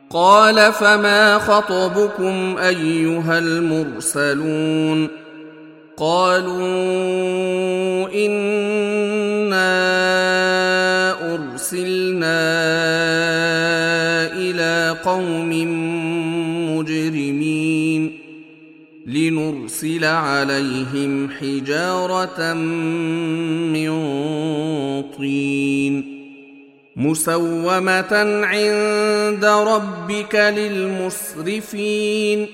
قال فما خطبكم أيها المرسلون قالوا إنا أرسلنا إلى قوم مجرمين لنرسل عليهم حجارة من طين مسومة عند ربك للمسرفين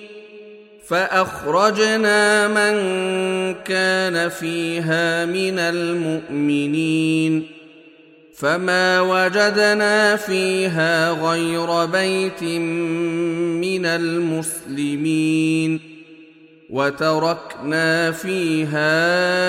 فأخرجنا من كان فيها من المؤمنين فما وجدنا فيها غير بيت من المسلمين وتركنا فيها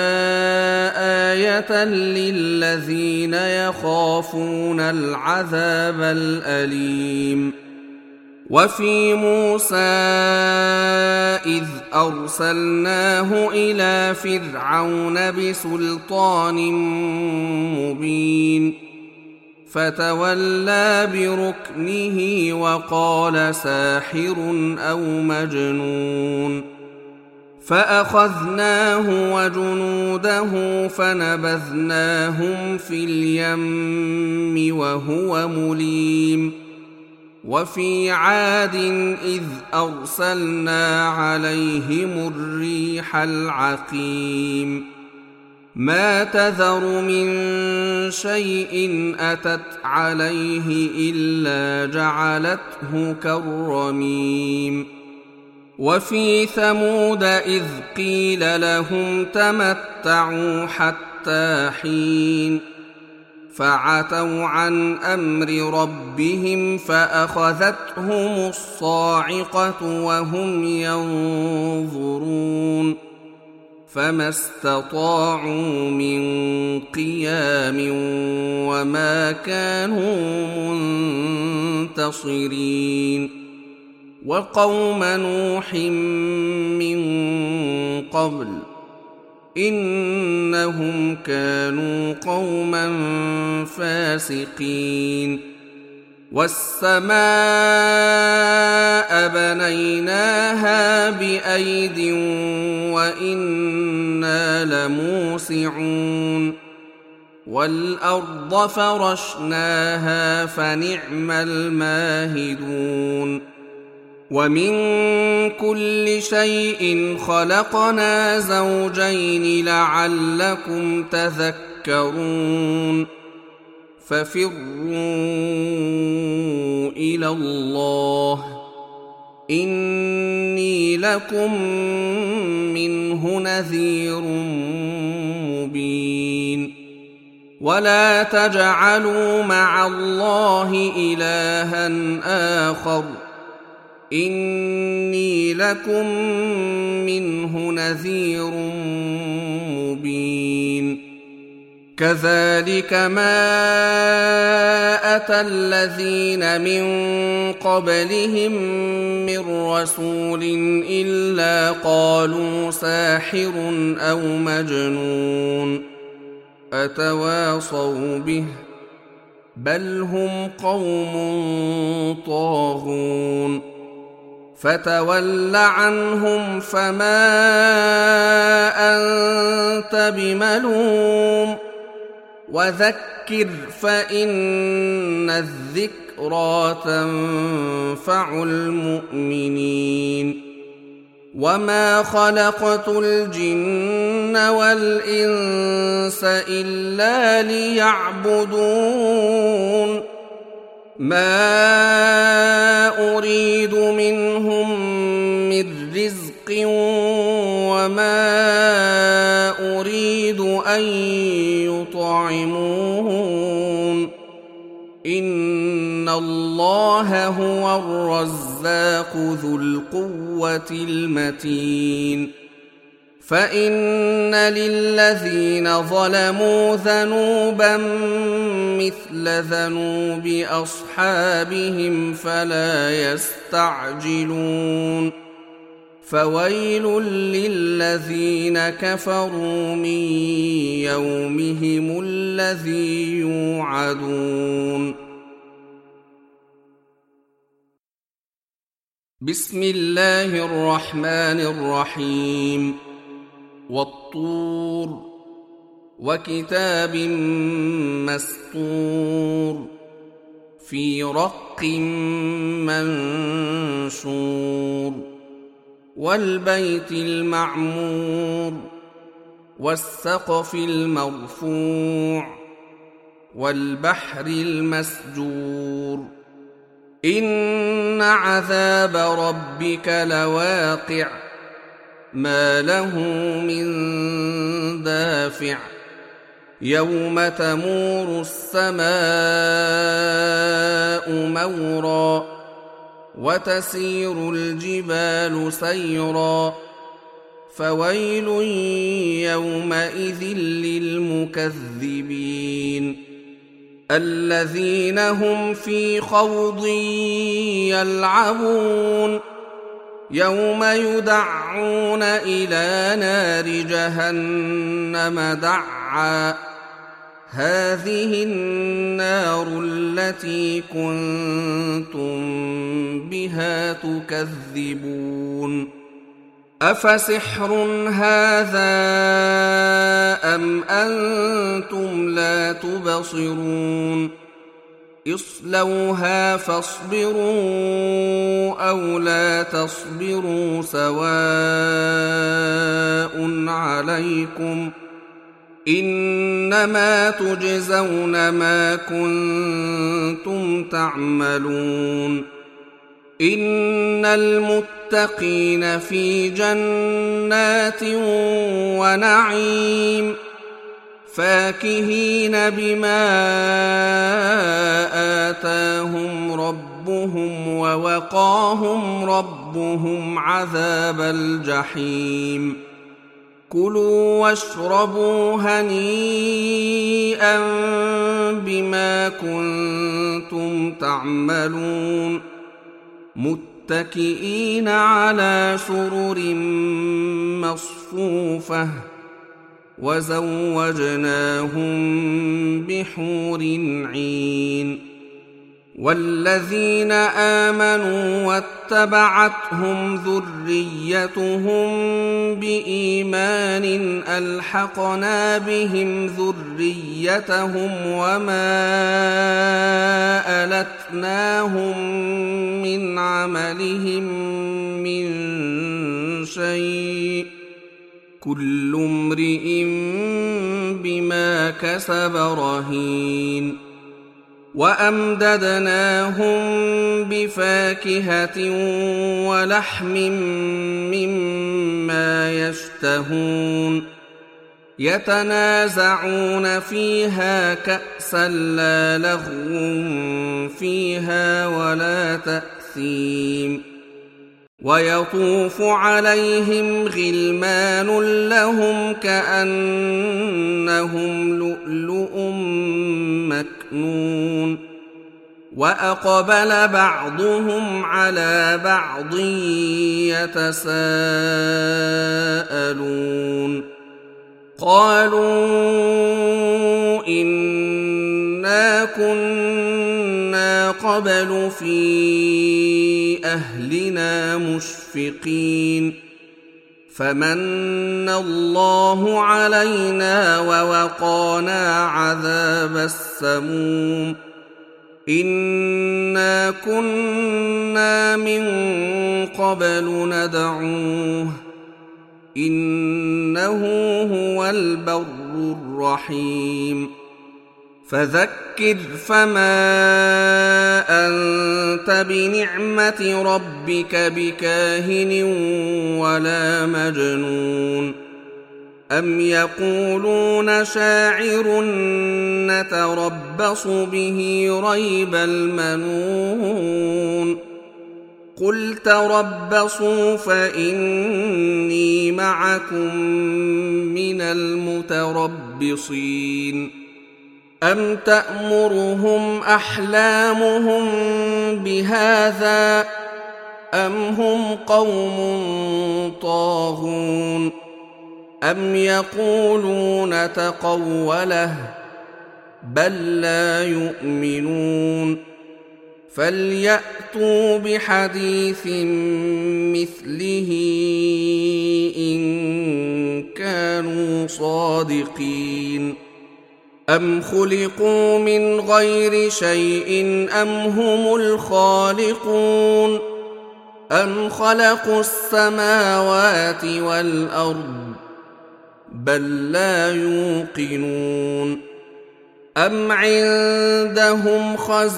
آية للذين يخافون العذاب الأليم وفي موسى إذ أرسلناه إلى فرعون بسلطان مبين فتولى بركنه وقال ساحر أو مجنون فأخذناه وجنوده فنبذناهم في اليم وهو مليم وفي عاد إذ أرسلنا عليهم الريح العقيم ما تذر من شيء أتت عليه إلا جعلته كالرميم وفي ثمود إذ قيل لهم تمتعوا حتى حين فعتوا عن أمر ربهم فأخذتهم الصاعقة وهم ينظرون فما استطاعوا من قيام وما كانوا منتصرين وقوم نوح من قبل إنهم كانوا قوما فاسقين والسماء بنيناها بأيد وإنا لموسعون والأرض فرشناها فنعم الماهدون ومن كل شيء خلقنا زوجين لعلكم تذكرون ففروا إلى الله إني لكم منه نذير مبين ولا تجعلوا مع الله إلها آخر إني لكم منه نذير مبين كذلك ما أتى الذين من قبلهم من رسول إلا قالوا ساحر أو مجنون أتواصوا به بل هم قوم طاغون فتول عنهم فما أنت بملوم وذكر فإن الذكرى تنفع المؤمنين وما خلقت الجن والإنس إلا ليعبدون ما أريد منهم من رزق وما أريد أن يطعمون إن الله هو الرزاق ذو القوة المتين فإن للذين ظلموا ذنوبا مثل ذنوب أصحابهم فلا يستعجلون فويل للذين كفروا من يومهم الذي يوعدون بسم الله الرحمن الرحيم والطور وكتاب مسطور في رق منشور والبيت المعمور والسقف المرفوع والبحر المسجور إن عذاب ربك لواقع ما له من دافع يوم تمور السماء مورا وتسير الجبال سيرا فويل يومئذ للمكذبين الذين هم في خوض يلعبون يوم يدعون إلى نار جهنم دعا هذه النار التي كنتم بها تكذبون أفسحر هذا أم أنتم لا تبصرون اصلوها فاصبروا أو لا تصبروا سواء عليكم إنما تجزون ما كنتم تعملون إن المتقين في جنات ونعيم فاكهين بما آتاهم ربهم ووقاهم ربهم عذاب الجحيم كلوا واشربوا هنيئا بما كنتم تعملون متكئين على سرر مصفوفة وزوجناهم بحور عين والذين آمنوا واتبعتهم ذريتهم بإيمان ألحقنا بهم ذريتهم وما ألتناهم من عملهم من شيء كل امرئ بما كسب رهين وأمددناهم بفاكهة ولحم مما يشتهون يتنازعون فيها كأسا لا لغو فيها ولا تأثيم ويطوف عليهم غلمان لهم كأنهم لؤلؤ مكنون وأقبل بعضهم على بعض يتساءلون قالوا إنا كنا قبل في أهلنا مشفقين فمن الله علينا ووقانا عذاب السموم إنا كنا من قبل ندعوه إنه هو البر الرحيم فذكر فما أنت بنعمة ربك بكاهن ولا مجنون أم يقولون شاعر نتربص به ريب المنون قل تربصوا فإني معكم من المتربصين أم تأمرهم أحلامهم بهذا أم هم قوم طاغون أم يقولون تقوله بل لا يؤمنون فليأتوا بحديث مثله إن كانوا صادقين أم خلقوا من غير شيء أم هم الخالقون أم خلقوا السماوات والأرض بل لا يوقنون أم عندهم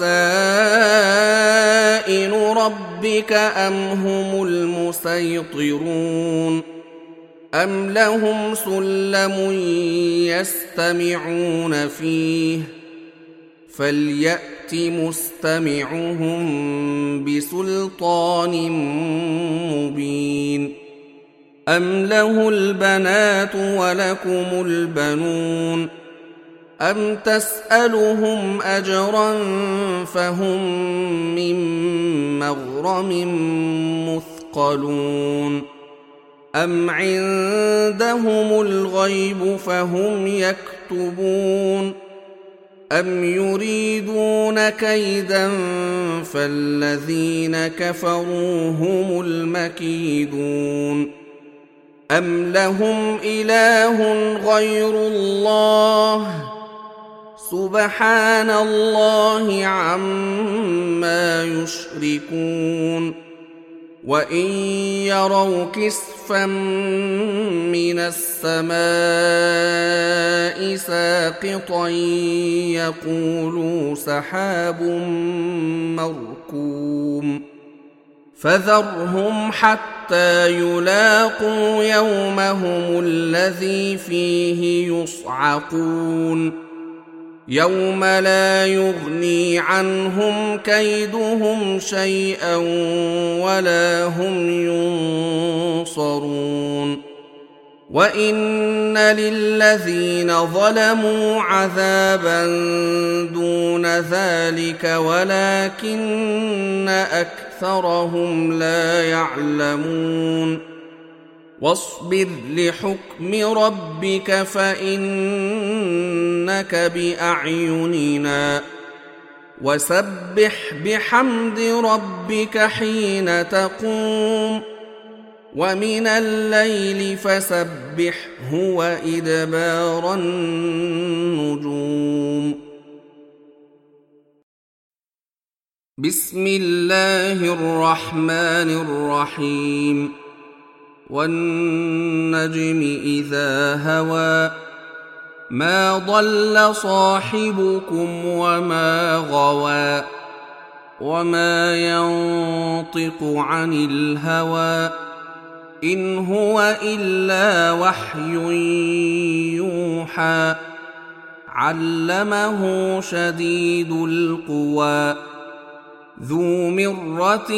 خزائن ربك أم هم المسيطرون أم لهم سلم يستمعون فيه فليأت مستمعهم بسلطان مبين أم له البنات ولكم البنون أم تسألهم أجرا فهم من مغرم مثقلون أم عندهم الغيب فهم يكتبون أم يريدون كيدا فالذين كفروا هم المكيدون أم لهم إله غير الله سبحان الله عما يشركون وإن يروا كسفا من السماء ساقطا يقولوا سحاب مركوم فذرهم حتى يلاقوا يومهم الذي فيه يصعقون يوم لا يغني عنهم كيدهم شيئا ولا هم ينصرون وإن للذين ظلموا عذابا دون ذلك ولكن أكثرهم لا يعلمون واصبر لحكم ربك فإنك بأعيننا وسبح بحمد ربك حين تقوم ومن الليل فسبحه وإدبار النجوم بسم الله الرحمن الرحيم والنجم إذا هوى ما ضل صاحبكم وما غوى وما ينطق عن الهوى إن هو إلا وحي يوحى علمه شديد القوى ذو مرة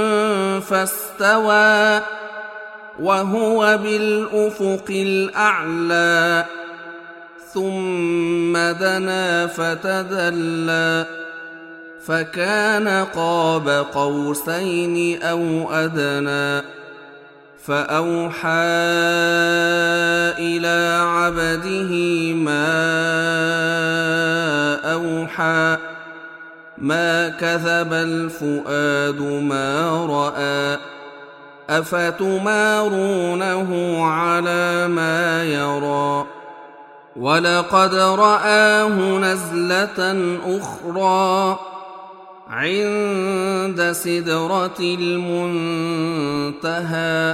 فاستوى وهو بالأفق الأعلى ثم دنا فتدلى فكان قاب قوسين أو أدنى فأوحى إلى عبده ما أوحى ما كذب الفؤاد ما رأى أفتمارونه على ما يرى ولقد رآه نزلة أخرى عند سدرة المنتهى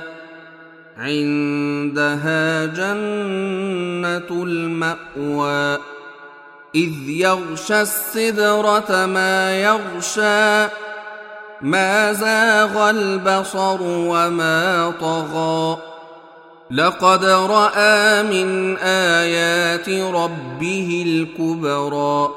عندها جنة المأوى إذ يغشى السدرة ما يغشى ما زاغ البصر وما طغى لقد رأى من آيات ربه الكبرى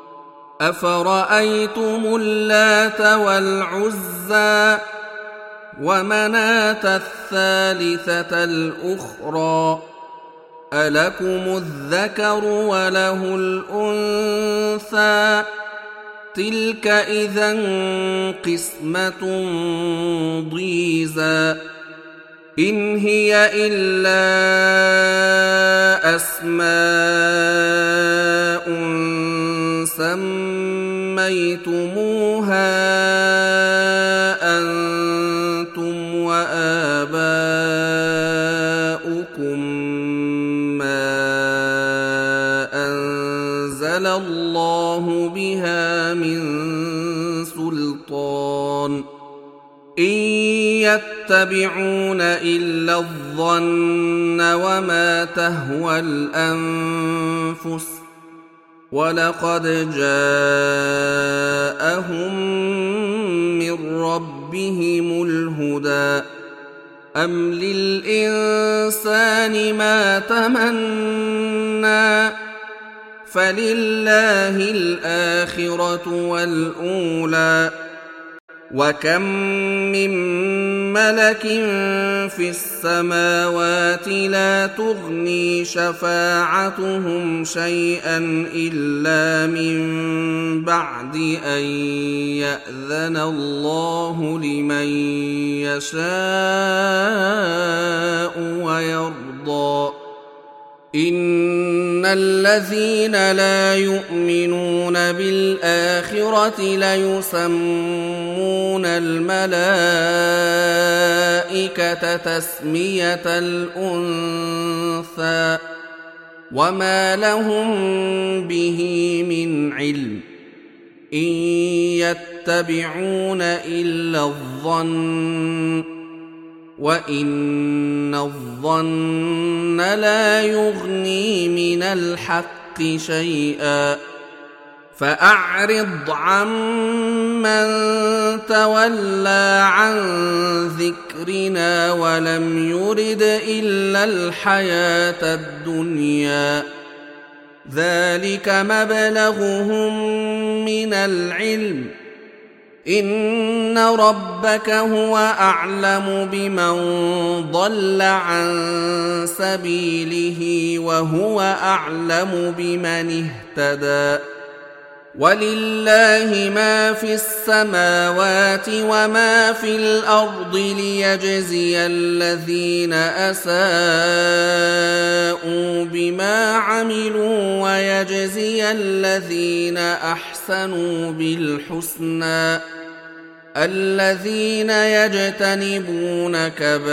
أفرأيتم اللات والعزى ومناة الثالثة الأخرى ألكم الذكر وله الأنثى تلك إذا قسمة ضيزى إن هي إلا أسماء سميتموها إن يتبعون إلا الظن وما تهوى الأنفس ولقد جاءهم من ربهم الهدى أم للإنسان ما تمنى فلله الآخرة والأولى وكم من ملك في السماوات لا تغني شفاعتهم شيئا إلا من بعد أن يأذن الله لمن يشاء ويرضى إن الذين لا يؤمنون بالآخرة ليسمون الملائكة تسمية الأنثى وما لهم به من علم إن يتبعون إلا الظن وإن الظن لا يغني من الحق شيئا فأعرض عمن تولى عن ذكرنا ولم يرد إلا الحياة الدنيا ذلك مبلغهم من العلم إن ربك هو أعلم بمن ضل عن سبيله وهو أعلم بمن اهتدى ولله ما في السماوات وما في الأرض ليجزي الذين أساءوا بما عملوا ويجزي الذين أحسنوا بالحسنى الذين يجتنبون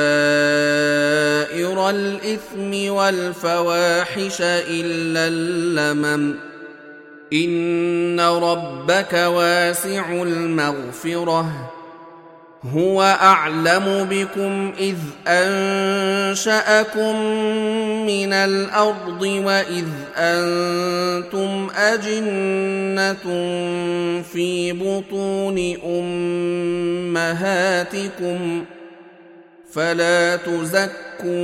كبائر الإثم والفواحش إلا اللمم إن ربك واسع المغفرة هو أعلم بكم إذ أنشأكم من الأرض وإذ أنتم أجنة في بطون أمهاتكم فلا تزكوا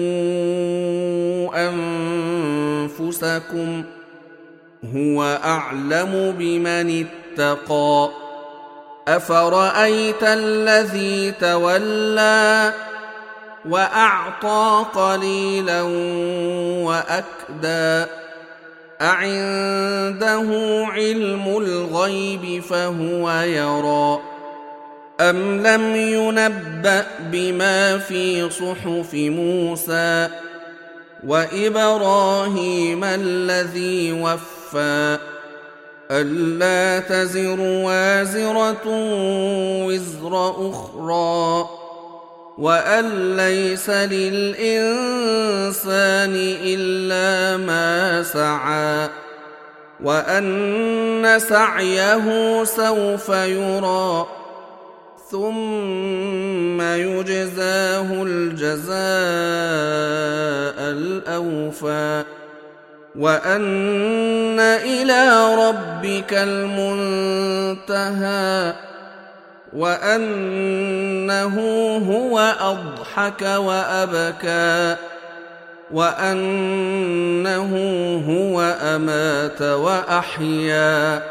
أنفسكم هو أعلم بمن اتقى أفرأيت الذي تولى وأعطى قليلا وأكدى أعنده علم الغيب فهو يرى أم لم ينبأ بما في صحف موسى وإبراهيم الذي وفى ألا تزر وازرة وزر أخرى وأن ليس للإنسان إلا ما سعى وأن سعيه سوف يرى ثم يجزاه الجزاء الأوفى وأن إلى ربك المنتهى وأنه هو أضحك وأبكى وأنه هو أمات وأحيا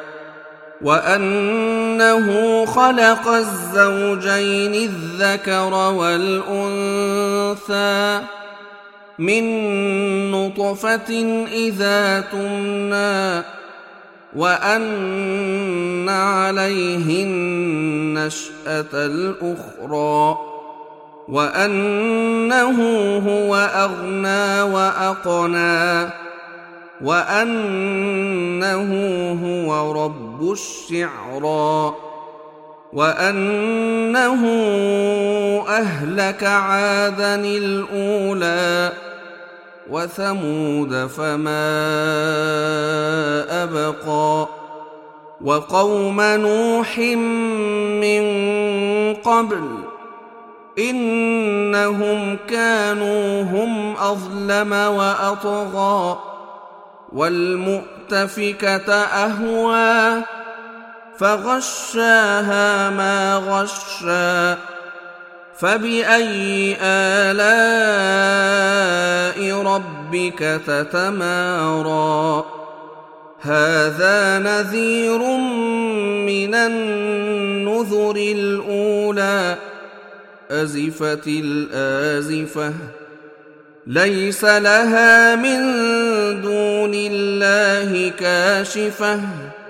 وأنه خلق الزوجين الذكر والأنثى من نطفة إذا تمنى وأن عليه النشأة الأخرى وأنه هو أغنى وأقنى وأنه هو رب الشعرى وأنه أهلك عادا الأولى وثمود فما أبقى وقوم نوح من قبل إنهم كانوا هم أظلم وأطغى والمؤتفكة أهوى فغشاها ما غشى فبأي آلاء ربك تتمارى هذا نذير من النذر الأولى أزفت الآزفة ليس لها من دون الله كاشفة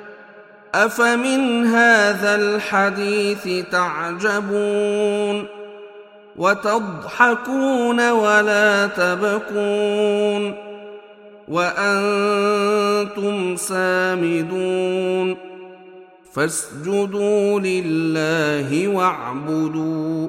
أفمن هذا الحديث تعجبون وتضحكون ولا تبكون وأنتم سامدون فاسجدوا لله واعبدوا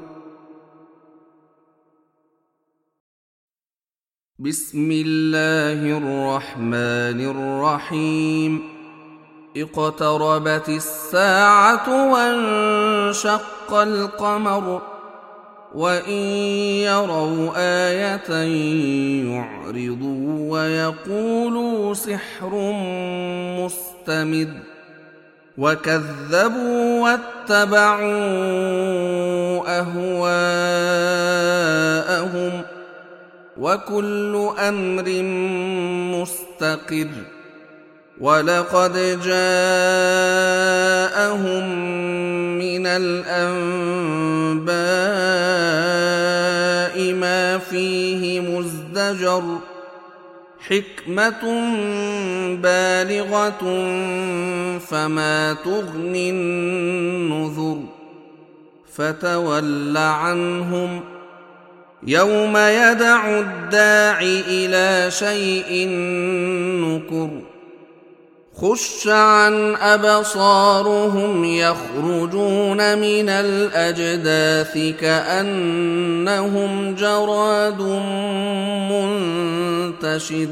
بسم الله الرحمن الرحيم اقتربت الساعة وانشق القمر وإن يروا آية يعرضوا ويقولوا سحر مستمر وكذبوا واتبعوا أهواءهم وكل أمر مستقر ولقد جاءهم من الأنباء ما فيه مزدجر حكمة بالغة فما تغني النذر فتول عنهم يوم يدع الداع إلى شيء نكر خش عن أبصارهم يخرجون من الأجداث كأنهم جراد منتشر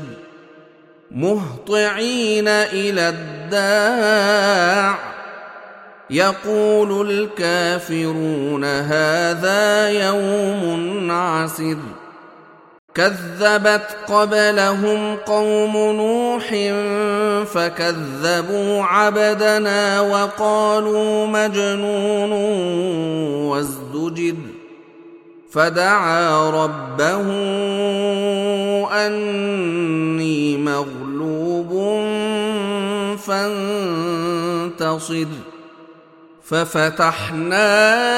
مهطعين إلى الداع يقول الكافرون هذا يوم عسر كذبت قبلهم قوم نوح فكذبوا عبدنا وقالوا مجنون وازدجر فدعا ربه أني مغلوب فانتصر ففتحنا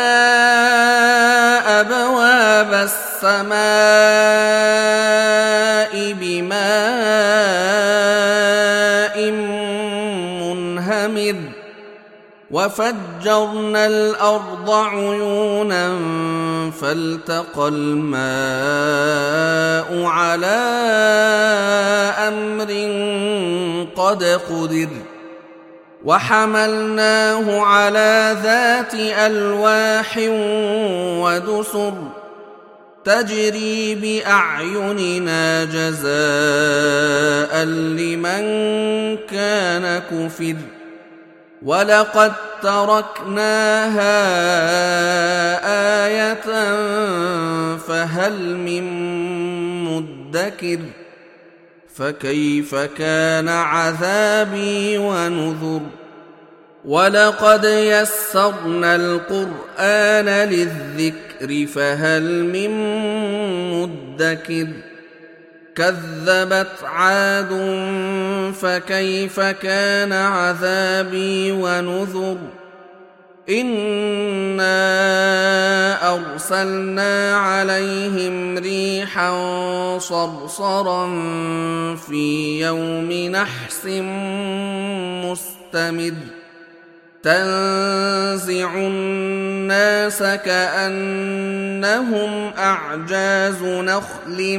أبواب السماء بماء منهمر وفجرنا الأرض عيونا فالتقى الماء على أمر قد قدر وحملناه على ذات ألواح ودسر تجري بأعيننا جزاء لمن كان كفر ولقد تركناها آية فهل من مدكر فكيف كان عذابي ونذر ولقد يسرنا القرآن للذكر فهل من مدكر كذبت عاد فكيف كان عذابي ونذر إنا أرسلنا عليهم ريحا صرصرا في يوم نحس مستمر تنزع الناس كأنهم أعجاز نخل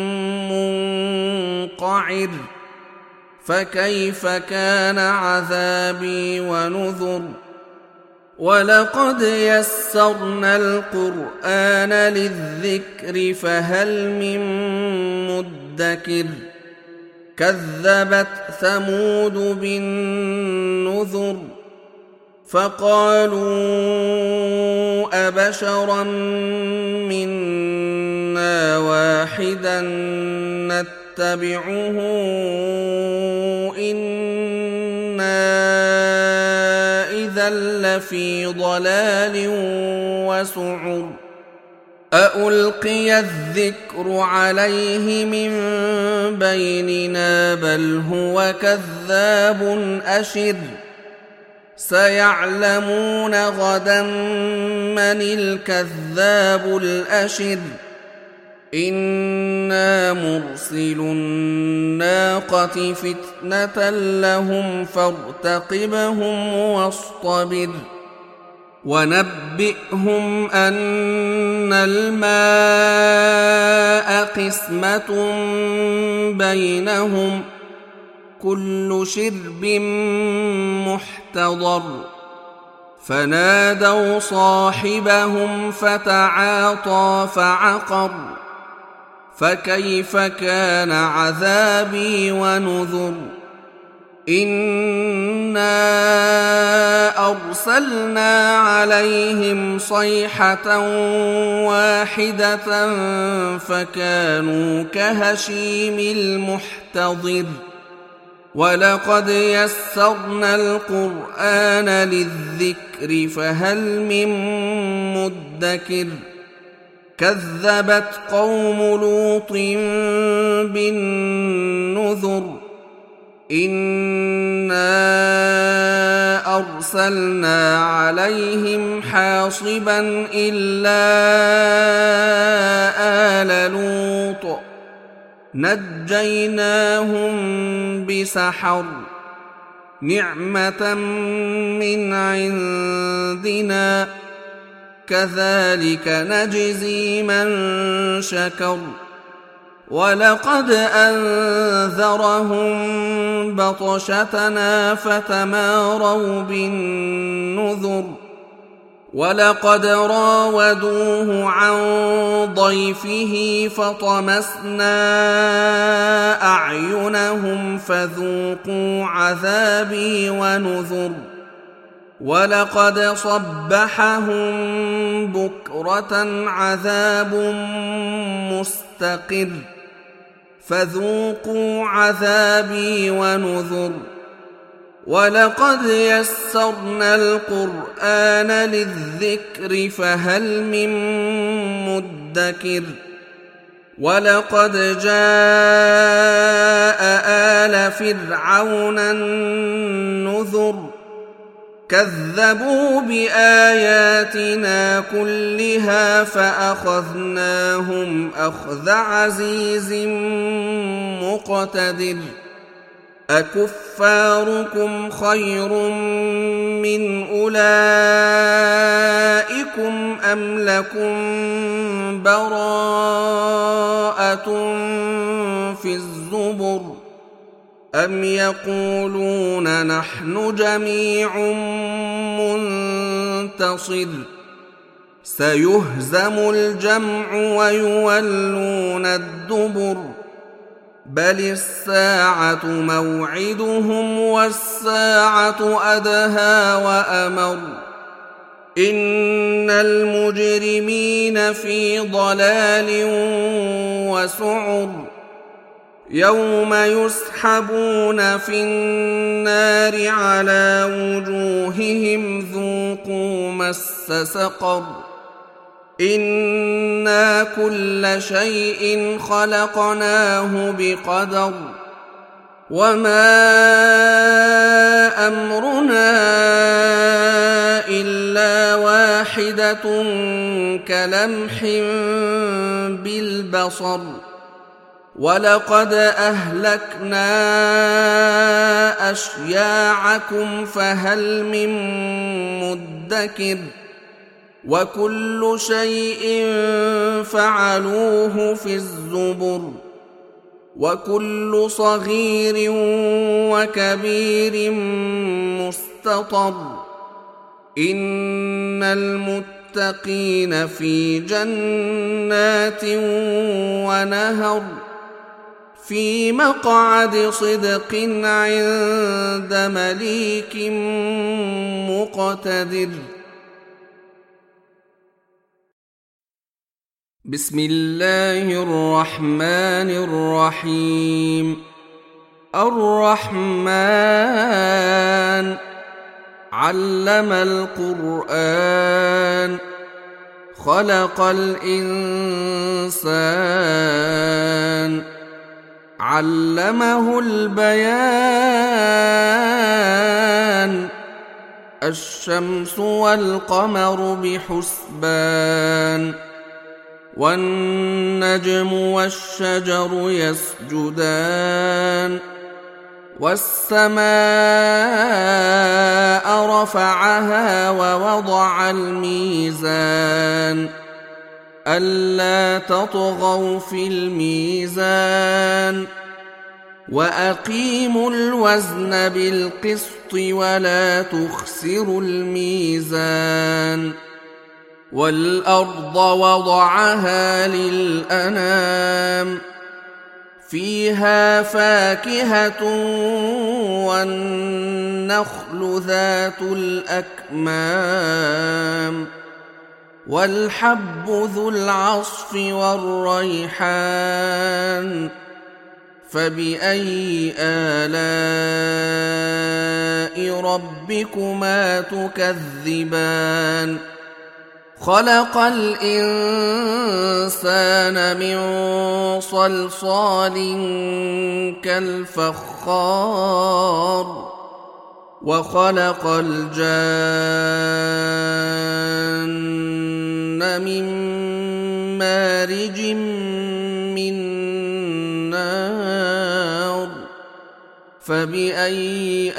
منقعر فكيف كان عذابي ونذر ولقد يسرنا القرآن للذكر فهل من مدكر كذبت ثمود بالنذر فقالوا أبشرا منا واحدا نتبعه إنا إذا لفي ضلال وسعر أألقي الذكر عليه من بيننا بل هو كذاب أشر سيعلمون غدا من الكذاب الأشر إنا مرسل الناقة فتنة لهم فارتقبهم واصطبر ونبئهم أن الماء قسمة بينهم كل شرب محتضر فنادوا صاحبهم فتعاطى فعقر فكيف كان عذابي ونذر إنا أرسلنا عليهم صيحة واحدة فكانوا كهشيم المحتضر ولقد يسرنا القرآن للذكر فهل من مدكر كذبت قوم لوط بالنذر إنا أرسلنا عليهم حاصبا إلا آل لوط نجيناهم بسحر نعمة من عندنا كذلك نجزي من شكر ولقد أنذرهم بطشتنا فتماروا بالنذر ولقد راودوه عن ضيفه فطمسنا أعينهم فذوقوا عذابي ونذر ولقد صبحهم بكرة عذاب مستقر فذوقوا عذابي ونذر ولقد يسرنا القرآن للذكر فهل من مدكر ولقد جاء آل فرعون النذر كذبوا بآياتنا كلها فأخذناهم أخذ عزيز مقتدر أكفاركم خير من أولئكم أم لكم براءة في الزبر أم يقولون نحن جميع منتصر سيهزم الجمع ويولون الدبر بل الساعة موعدهم والساعة أدهى وأمر إن المجرمين في ضلال وسعر يوم يسحبون في النار على وجوههم ذوقوا مس سقر إنا كل شيء خلقناه بقدر وما أمرنا إلا واحدة كلمح بالبصر ولقد أهلكنا أشياعكم فهل من مدكر وكل شيء فعلوه في الزبر وكل صغير وكبير مستطر إن المتقين في جنات ونهر في مقعد صدق عند مليك مقتدر. بسم الله الرحمن الرحيم. الرحمن علم القرآن خلق الإنسان علمه البيان. الشمس والقمر بحسبان والنجم والشجر يسجدان والسماء رفعها ووضع الميزان ألا تطغوا في الميزان وأقيموا الوزن بالقسط ولا تخسروا الميزان. والأرض وضعها للأنام فيها فاكهة والنخل ذات الأكمام والحب ذو العصف والريحان. فبأي آلاء ربكما تكذبان. خلق الإنسان من صلصال كالفخار وخلق الجان من مارج من نار. فبأي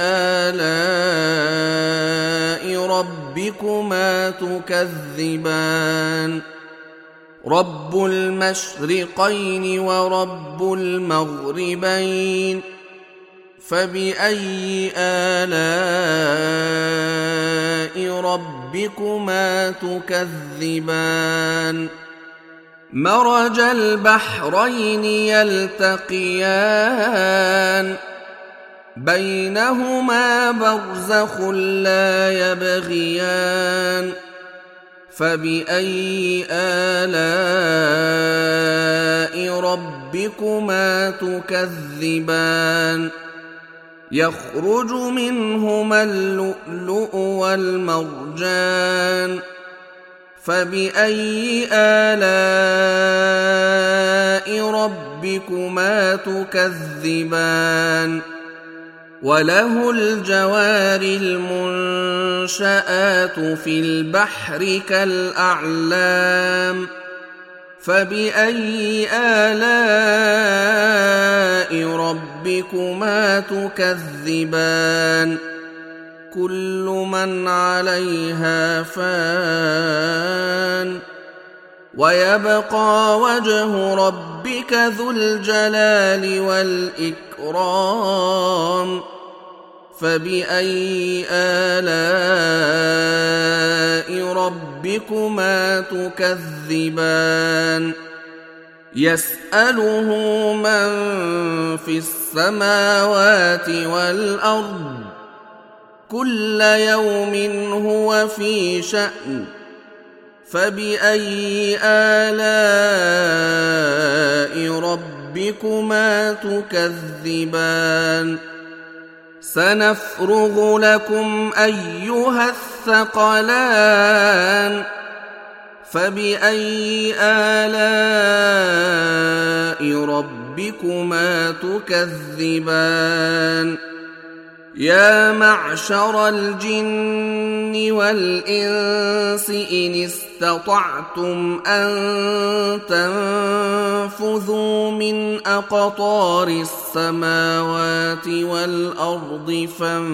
آلاء ربكما تكذبان. رب المشرقين ورب المغربين. فبأي آلاء ربكما تكذبان. مرج البحرين يلتقيان بينهما برزخ لا يبغيان. فبأي آلاء ربكما تكذبان. يخرج منهما اللؤلؤ والمرجان. فبأي آلاء ربكما تكذبان. وله الجوار المنشآت في البحر كالأعلام. فبأي آلاء ربكما تكذبان. كل من عليها فان ويبقى وجه ربك ذو الجلال والإكرام. فبأي آلاء ربكما تكذبان. يسأله من في السماوات والأرض كل يوم هو في شأن. فبأي آلاء ربكما تكذبان. سنفرغ لكم أيها الثقلان. فبأي آلاء ربكما تكذبان. يا معشر الجن والإنس إن استطعتم أن تنفذوا من أقطار السماوات والأرض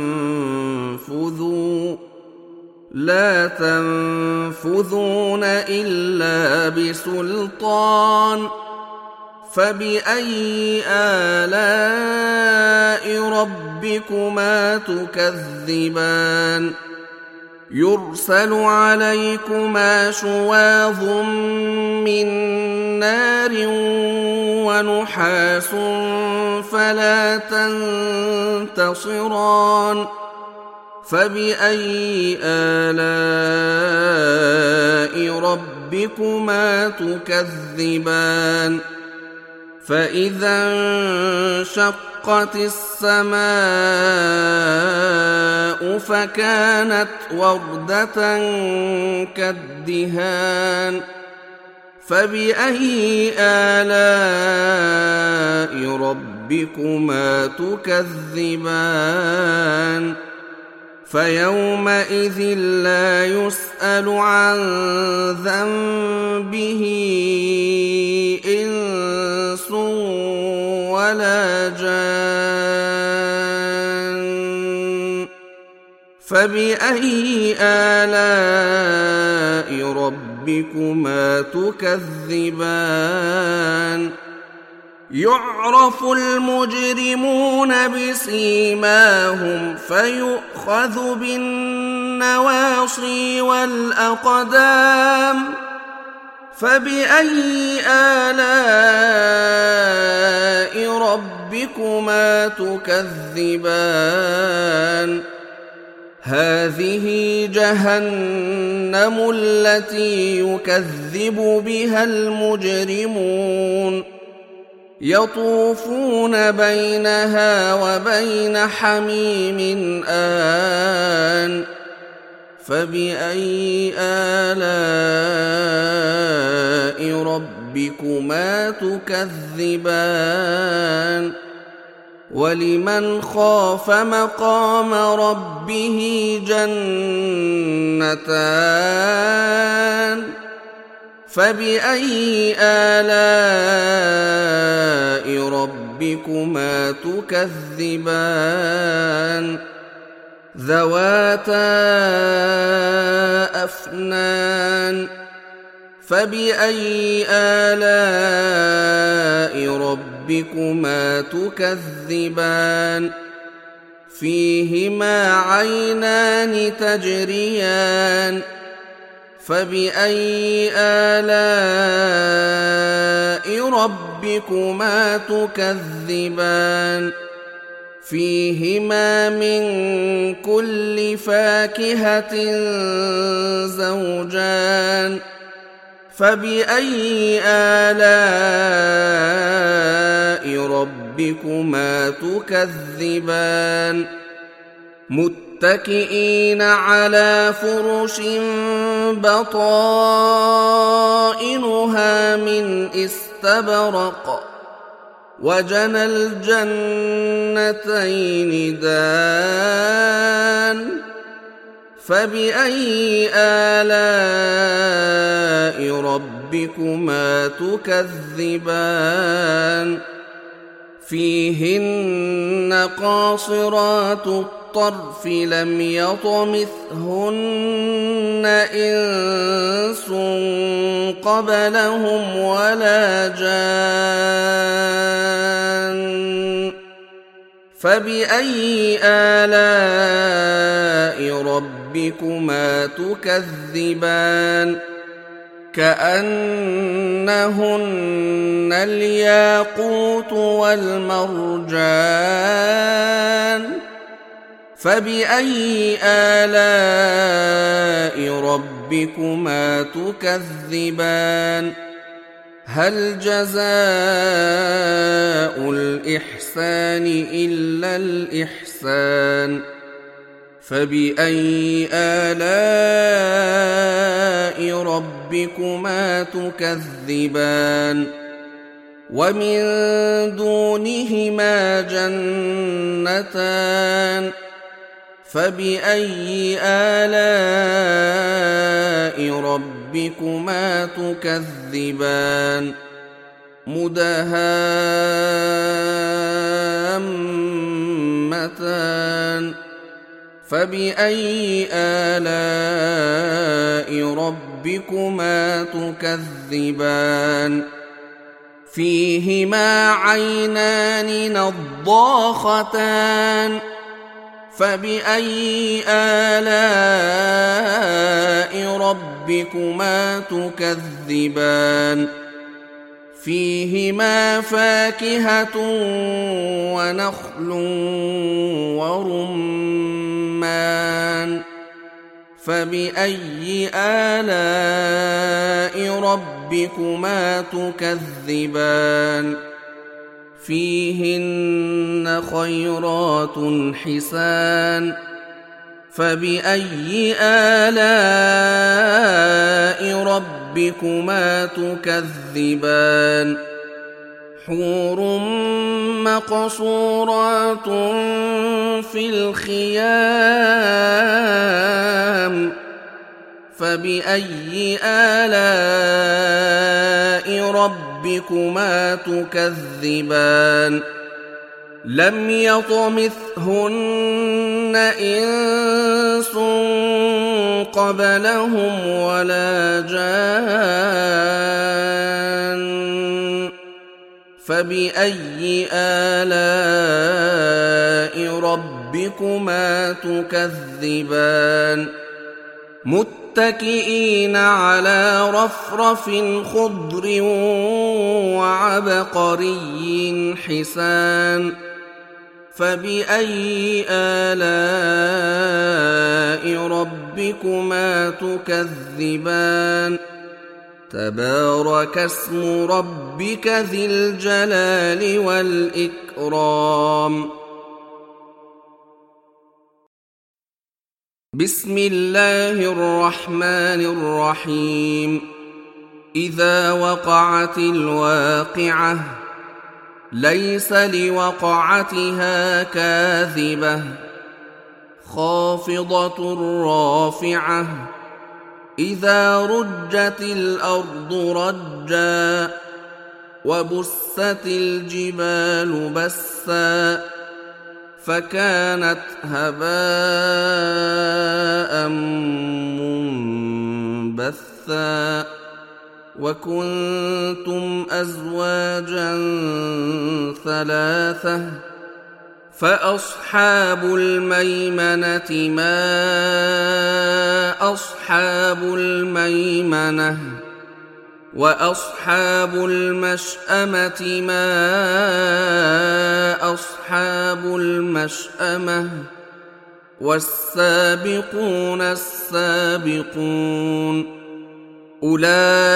فانفذوا لا تنفذون إلا بسلطان. فبأي آلاء ربكما تكذبان. يرسل عليكما شواظ من نار ونحاس فلا تنتصران فبأي آلاء ربكما تكذبان فإذا انشقت السماء فكانت وردة كالدهان فبأي آلاء ربكما تكذبان فيومئذ لا يسأل عن ذنبه إنس ولا جان فبأي آلاء ربكما تكذبان يعرف المجرمون بسيماهم فيؤخذ بالنواصي والأقدام فبأي آلاء ربكما تكذبان هذه جهنم التي يكذب بها المجرمون يطوفون بينها وبين حميم آن فبأي آلاء ربكما تكذبان ولمن خاف مقام ربه جنتان فبأي آلاء ربكما تكذبان ذواتا أفنان فبأي آلاء ربكما تكذبان فيهما عينان تجريان فبأي آلاء ربكما تكذبان فيهما من كل فاكهة زوجان فبأي آلاء ربكما تكذبان متكئين على فرش بطائنها من استبرق وجنى الجنتين دان فبأي آلاء ربكما تكذبان فيهن قاصرات الطرف لم يطمثهن إنس قبلهم ولا جان فبأي آلاء ربكما تكذبان كأنهن الياقوت والمرجان فبأي آلاء ربكما تكذبان هل جزاء الإحسان إلا الإحسان فبأي آلاء ربكما تكذبان ومن دونهما جنتان فبأي آلاء ربكما تكذبان مدهامتان فبأي آلاء ربكما تكذبان فيهما عينان نضاختان فبأي آلاء ربكما تكذبان فيهما فاكهة ونخل ورمان فبأي آلاء ربكما تكذبان فيهن خيرات حسان فبأي آلاء ربكما تكذبان حور مقصورات في الخيام فبأي آلاء ربكما تكذبان لم يطمثهن إنس قبلهم ولا جان فبأي آلاء ربكما تكذبان متكئين على رفرف خضر وعبقري حسان فبأي آلاء ربكما تكذبان تبارك اسم ربك ذي الجلال والإكرام بسم الله الرحمن الرحيم إذا وقعت الواقعة ليس لوقعتها كاذبة خافضة رافعة إذا رجت الأرض رجا وبست الجبال بسا فكانت هباء منبثا وكنتم أزواجا ثلاثة فأصحاب الميمنة ما أصحاب الميمنة وأصحاب المشأمة ما أصحاب المشأمة والسابقون السابقون أولئك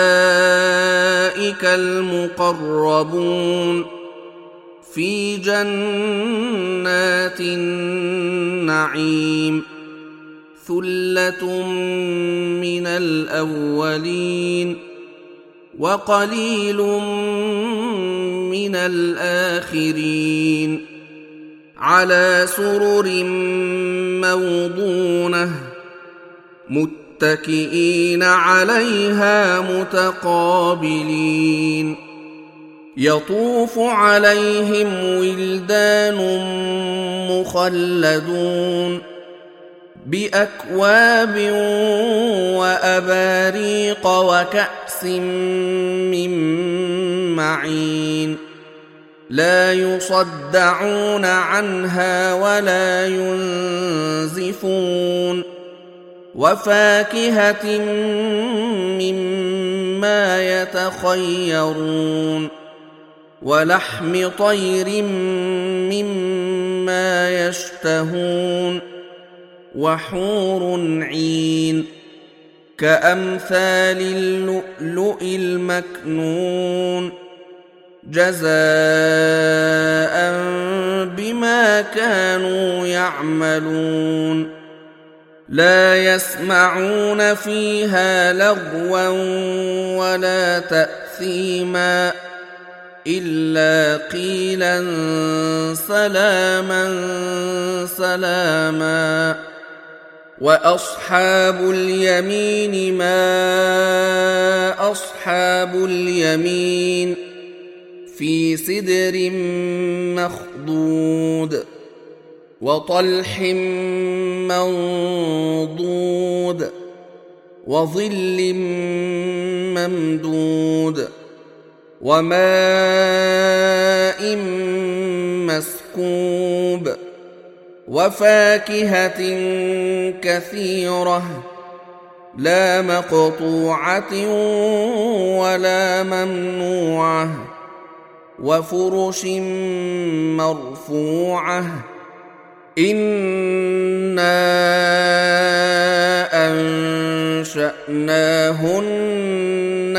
المقربون في جنات النعيم ثلة من الأولين وقليل من الآخرين على سرر موضونة متكئين عليها متقابلين يطوف عليهم ولدان مخلدون بأكواب وأباريق وكأس من معين لا يصدعون عنها ولا ينزفون وفاكهة مما يتخيرون ولحم طير مما يشتهون وحور عين كأمثال اللؤلؤ المكنون جزاء بما كانوا يعملون لا يسمعون فيها لغوا ولا تأثيما إلا قيلا سلاما سلاما وأصحاب اليمين ما أصحاب اليمين في سدر مخضود وطلح منضود وظل ممدود وماء مسكوب وفاكهة كثيرة لا مقطوعة ولا ممنوعة وفرش مرفوعة إنا أنشأناهن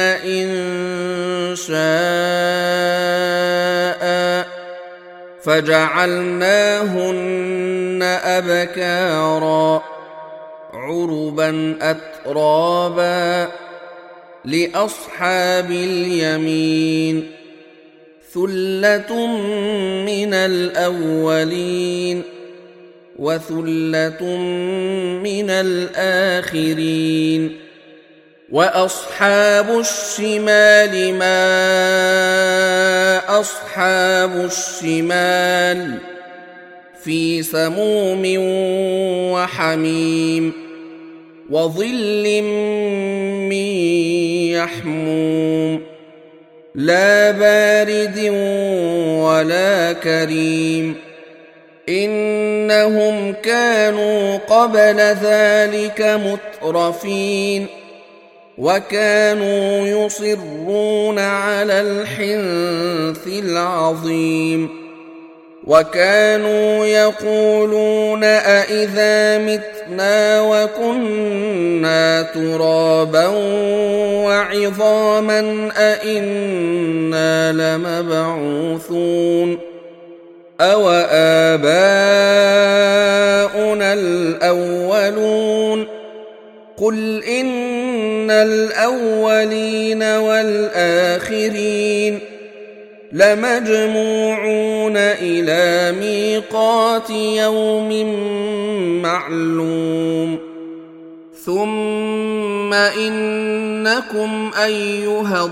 إنشاء فجعلناهن أبكارا عربا أترابا لأصحاب اليمين ثلة من الأولين وثلة من الآخرين وأصحاب الشمال ما أصحاب الشمال في سموم وحميم وظل من يحموم لا بارد ولا كريم إنهم كانوا قبل ذلك مترفين وكانوا يصرون على الحنث العظيم وكانوا يقولون أإذا متنا وكنا ترابا وعظاما أإنا لمبعوثون أو آباؤنا الأولون قل إن الأولين والآخرين لمجموعون إلى ميقات يوم معلوم ثم إنكم أيها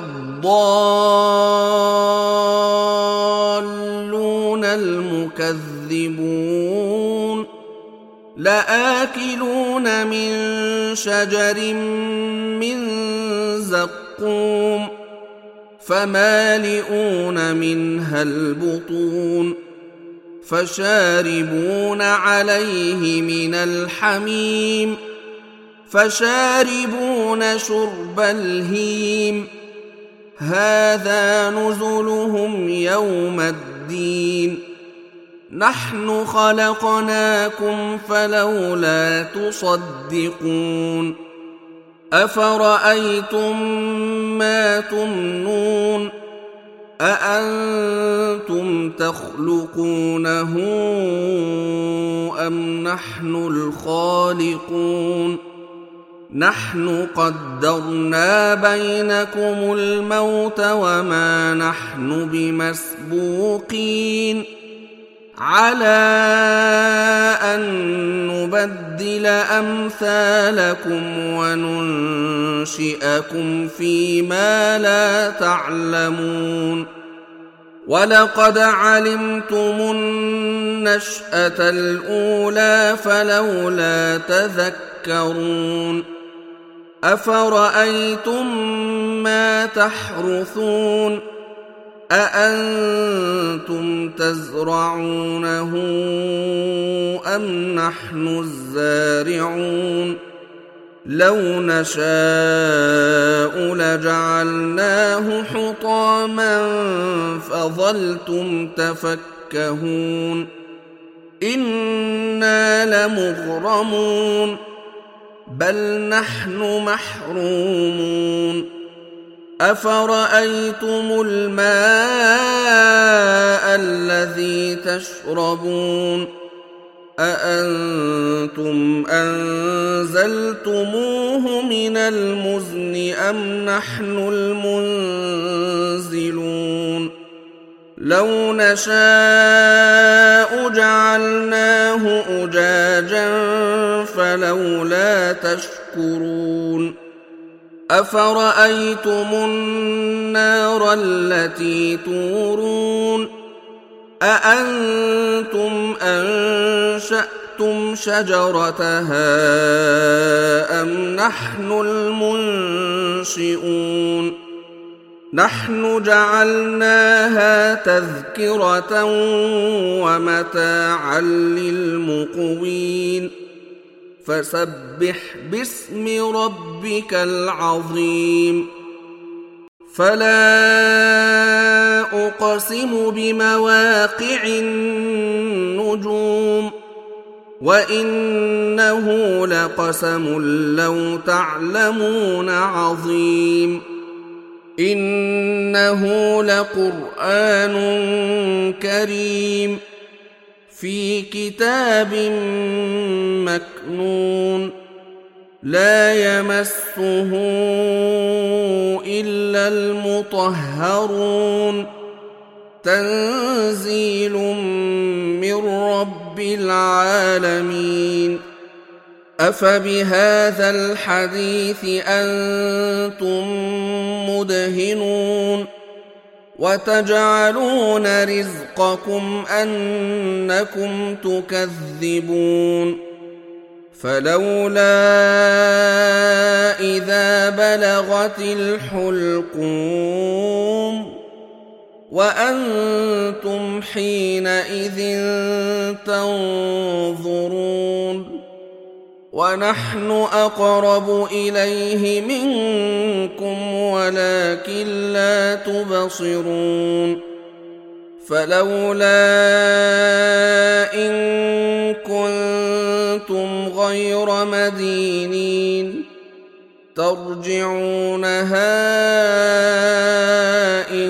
الضالون المكذبون لآكلون من شجر من زقوم فمالئون منها البطون فشاربون عليه من الحميم فشاربون شرب الهيم هذا نزلهم يوم الدين نحن خلقناكم فلولا تصدقون أفرأيتم ما تمنون أأنتم تخلقونه أم نحن الخالقون نحن قدرنا بينكم الموت وما نحن بمسبوقين على أن نبدل أمثالكم وننشئكم فيما لا تعلمون ولقد علمتم النشأة الأولى فلولا تذكرون أفرأيتم ما تحرثون أأنتم تزرعونه أم نحن الزارعون لو نشاء لجعلناه حطاما فظلتم تفكهون إنا لمغرمون بل نحن محرومون أفرأيتم الماء الذي تشربون أأنتم أنزلتموه من المزن أم نحن المنزلون لو نشاء جعلناه أجاجا فلولا تشكرون أفرأيتم النار التي تورون أأنتم أنشأتم شجرتها أم نحن المنشئون نحن جعلناها تذكرة ومتاعا للمقوين فسبح باسم ربك العظيم فلا أقسم بمواقع النجوم وإنه لقسم لو تعلمون عظيم إنه لقرآن كريم في كتاب مكنون لا يمسه إلا المطهرون تنزيل من رب العالمين أفبهذا الحديث أنتم مدهنون وتجعلون رزقكم أنكم تكذبون فلولا إذا بلغت الحلقوم وأنتم حينئذ تنظرون ونحن أقرب إليه منكم ولكن لا تبصرون فلولا إن كنتم غير مدينين ترجعونها إن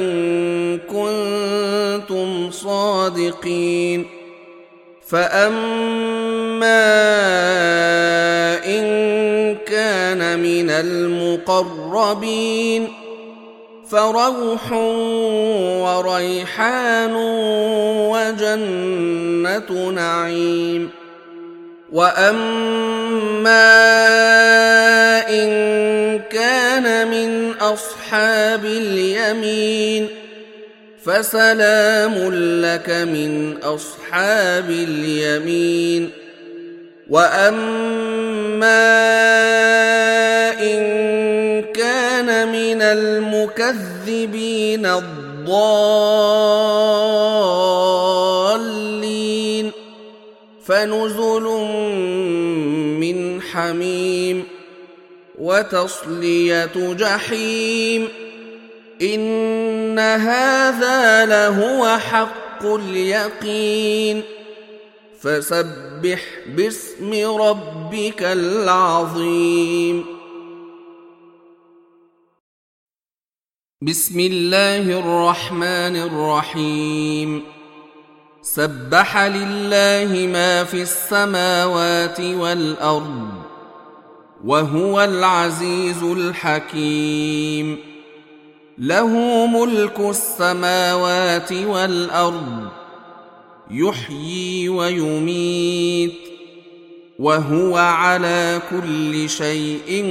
كنتم صادقين فأما إن كان من المقربين فروح وريحان وجنة نعيم وأما إن كان من أصحاب اليمين فسلام لك من أصحاب اليمين وأما إن كان من المكذبين الضالين فنزل من حميم وتصلية جحيم إن هذا لهو حق اليقين فسبح باسم ربك العظيم بسم الله الرحمن الرحيم سبح لله ما في السماوات والأرض وهو العزيز الحكيم له ملك السماوات والأرض يحيي ويميت وهو على كل شيء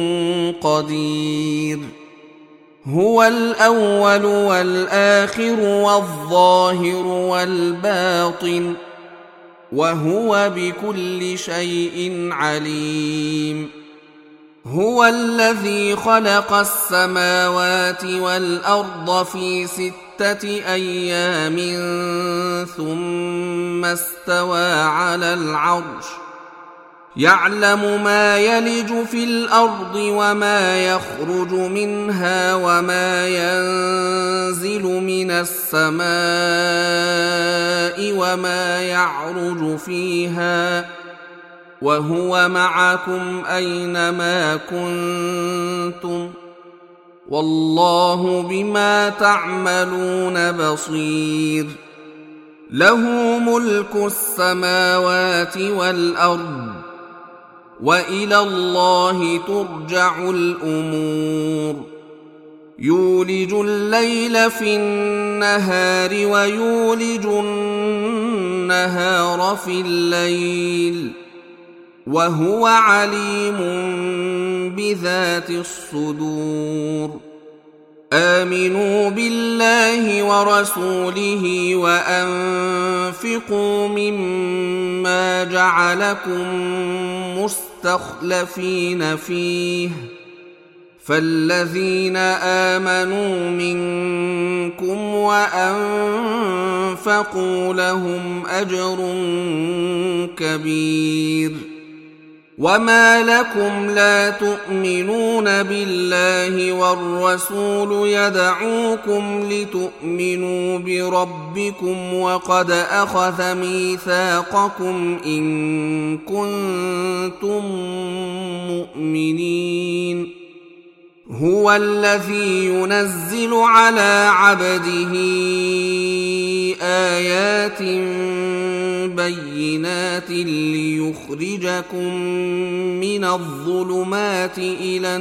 قدير هو الأول والآخر والظاهر والباطن وهو بكل شيء عليم هو الذي خلق السماوات والأرض في 6 أيام ثم استوى على العرش يعلم ما يلج في الأرض وما يخرج منها وما ينزل من السماء وما يعرج فيها وهو معكم أينما كنتم والله بما تعملون بصير له ملك السماوات والأرض وإلى الله ترجع الأمور يولج الليل في النهار ويولج النهار في الليل وهو عليم بذات الصدور آمنوا بالله ورسوله وأنفقوا مما جعلكم مستخلفين فيه فالذين آمنوا منكم وأنفقوا لهم أجر كبير وما لكم لا تؤمنون بالله والرسول يدعوكم لتؤمنوا بربكم وقد أخذ ميثاقكم إن كنتم مؤمنين هو الذي ينزل على عبده آيات بينات ليخرجكم من الظلمات إلى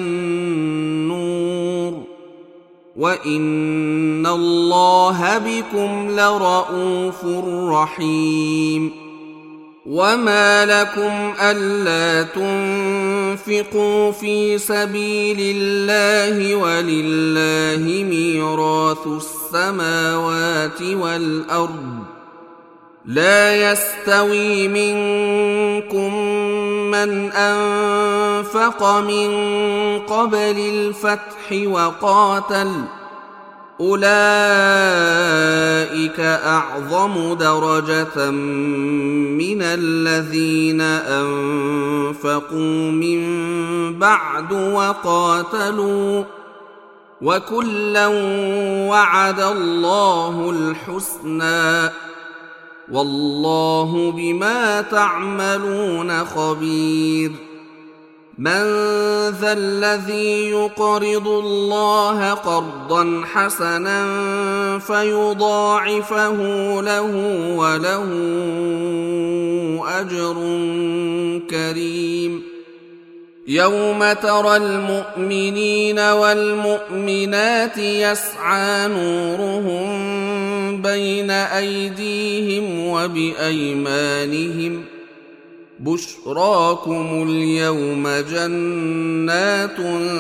النور وإن الله بكم لرءوف رحيم وما لكم ألا تنفقوا في سبيل الله ولله ميراث السماوات والأرض لا يستوي منكم من أنفق من قبل الفتح وقاتل أولئك أعظم درجة من الذين أنفقوا من بعد وقاتلوا وكلا وعد الله الحسنى والله بما تعملون خبير من ذا الذي يقرض الله قرضا حسنا فيضاعفه له وله أجر كريم يوم ترى المؤمنين والمؤمنات يسعى نورهم بين أيديهم وبأيمانهم بشراكم اليوم جنات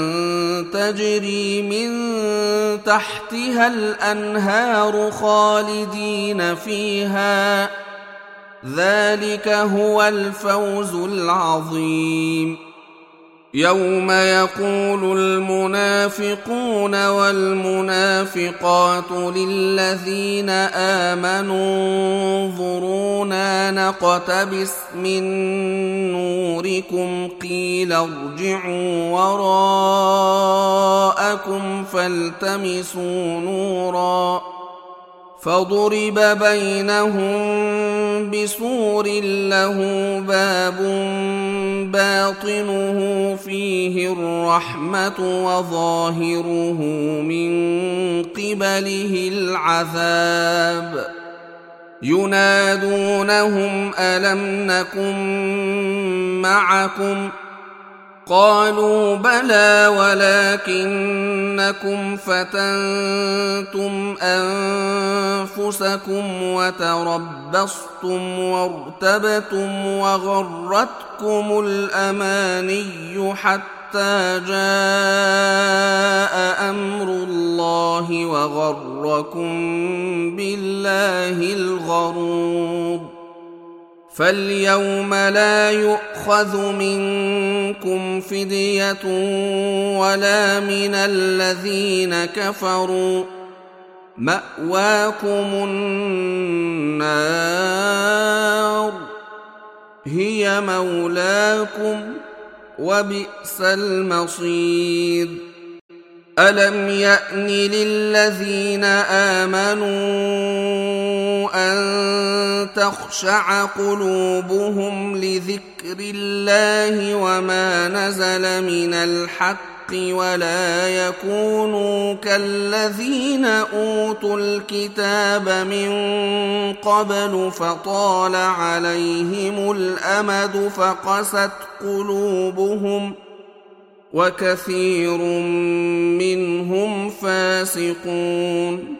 تجري من تحتها الأنهار خالدين فيها ذلك هو الفوز العظيم يوم يقول المنافقون والمنافقات للذين آمنوا انظرونا نقتبس من نوركم قيل ارجعوا وراءكم فالتمسوا نورا فضرب بينهم بسور له باب باطنه فيه الرحمة وظاهره من قبله العذاب ينادونهم ألم نكن معكم قالوا بلى ولكنكم فتنتم أنفسكم وتربصتم وارتبتم وغرتكم الأماني حتى جاء أمر الله وغركم بالله الغرور فاليوم لا يؤخذ منكم فدية ولا من الذين كفروا مأواكم النار هي مولاكم وبئس المصير ألم يأن للذين آمنوا أن تخشع قلوبهم لذكر الله وما نزل من الحق ولا يكونوا كالذين أوتوا الكتاب من قبل فطال عليهم الأمد فقست قلوبهم وكثير منهم فاسقون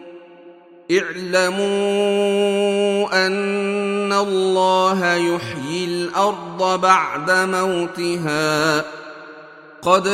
اعلموا أن الله يحيي الأرض بعد موتها قد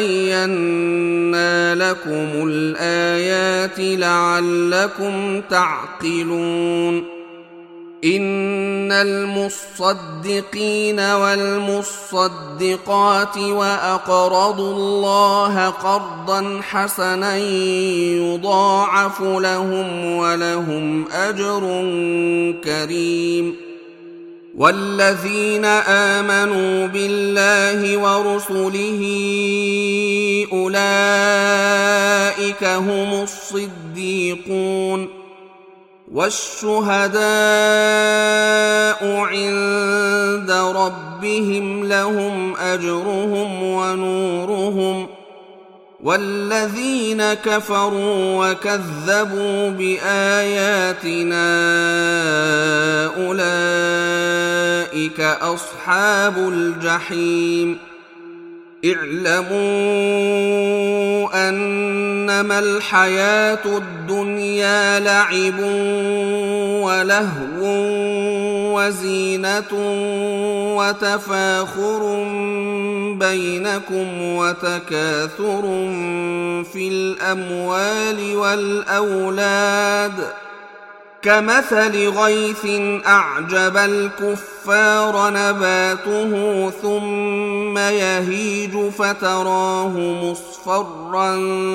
بينا لكم الآيات لعلكم تعقلون إن المصدقين والمصدقات وأقرضوا الله قرضا حسنا يضاعف لهم ولهم أجر كريم والذين آمنوا بالله ورسله أولئك هم الصديقون والشهداء عند ربهم لهم أجرهم ونورهم والذين كفروا وكذبوا بآياتنا أولئك أصحاب الجحيم اعلموا أنما الحياة الدنيا لعب ولهو وزينة وتفاخر بينكم وتكاثر في الأموال والأولاد كمثل غيث أعجب الكفار نباته ثم يهيج فتراه مصفرا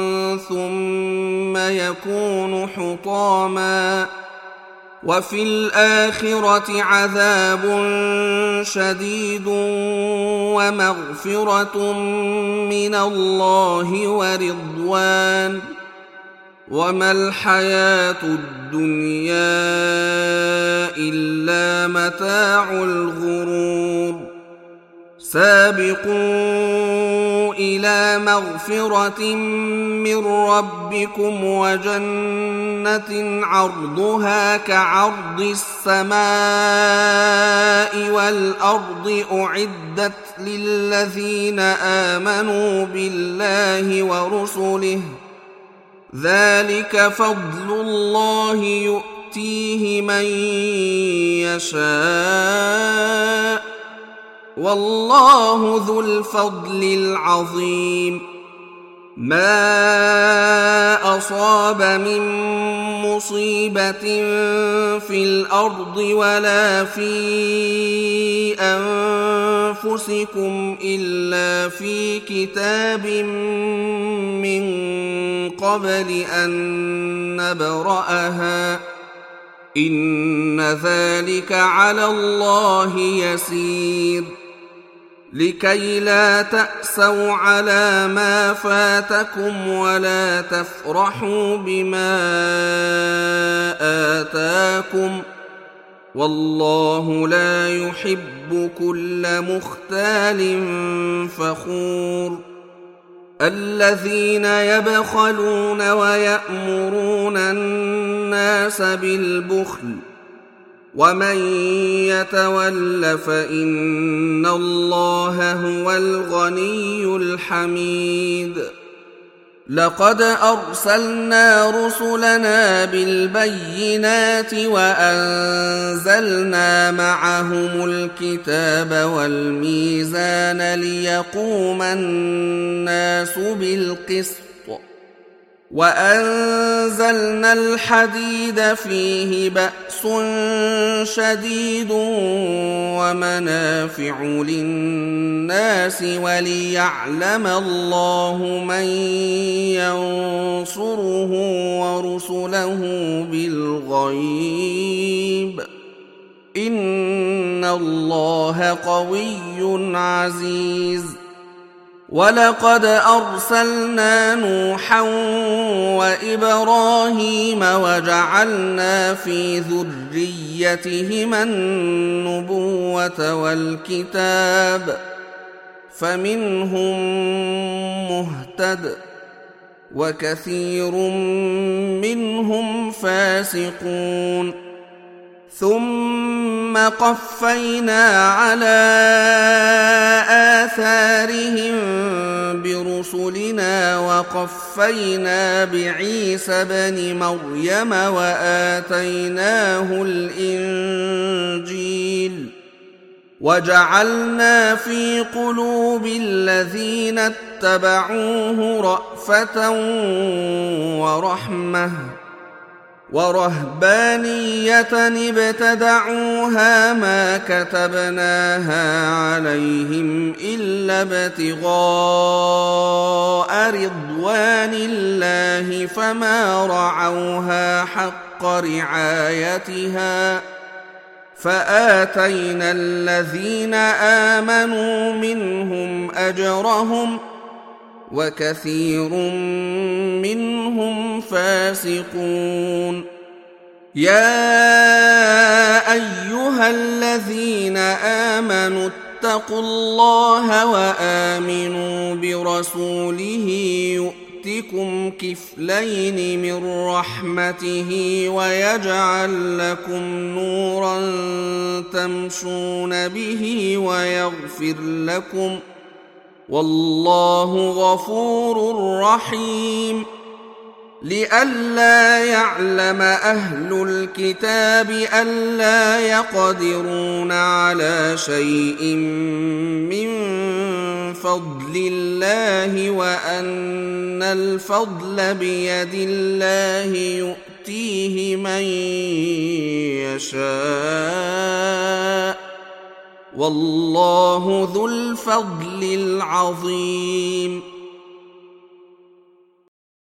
ثم يكون حطاما وفي الآخرة عذاب شديد ومغفرة من الله ورضوان وما الحياة الدنيا إلا متاع الغرور سابقوا إلى مغفرة من ربكم وجنة عرضها كعرض السماء والأرض أعدت للذين آمنوا بالله ورسله ذلك فضل الله يؤتيه من يشاء والله ذو الفضل العظيم ما أصاب من مصيبة في الأرض ولا في أنفسكم إلا في كتاب من قبل أن نبرأها إن ذلك على الله يسير لكي لا تأسوا على ما فاتكم ولا تفرحوا بما آتاكم والله لا يحب كل مختال فخور الذين يبخلون ويأمرون الناس بالبخل ومن يتول فإن الله هو الغني الحميد لقد أرسلنا رسلنا بالبينات وأنزلنا معهم الكتاب والميزان ليقوم الناس بالقسط وأنزلنا الحديد فيه بأس شديد ومنافع للناس وليعلم الله من ينصره ورسله بالغيب إن الله قوي عزيز ولقد أرسلنا نوحا وإبراهيم وجعلنا في ذريتهما النبوة والكتاب فمنهم مهتد وكثير منهم فاسقون ثم قفينا على آثارهم برسلنا وقفينا بعيسى بن مريم وآتيناه الإنجيل وجعلنا في قلوب الذين اتبعوه رأفة ورحمة ورهبانية ابتدعوها ما كتبناها عليهم إلا ابتغاء رضوان الله فآتينا الذين آمنوا منهم أجرهم وكثير منهم فاسقون. يا أيها الذين آمنوا اتقوا الله وآمنوا برسوله يؤتكم كفلين من رحمته ويجعل لكم نورا تمشون به ويغفر لكم، والله غفور رحيم. لئلا يعلم أهل الكتاب ألا يقدرون على شيء من فضل الله وأن الفضل بيد الله يؤتيه من يشاء، والله ذو الفضل العظيم.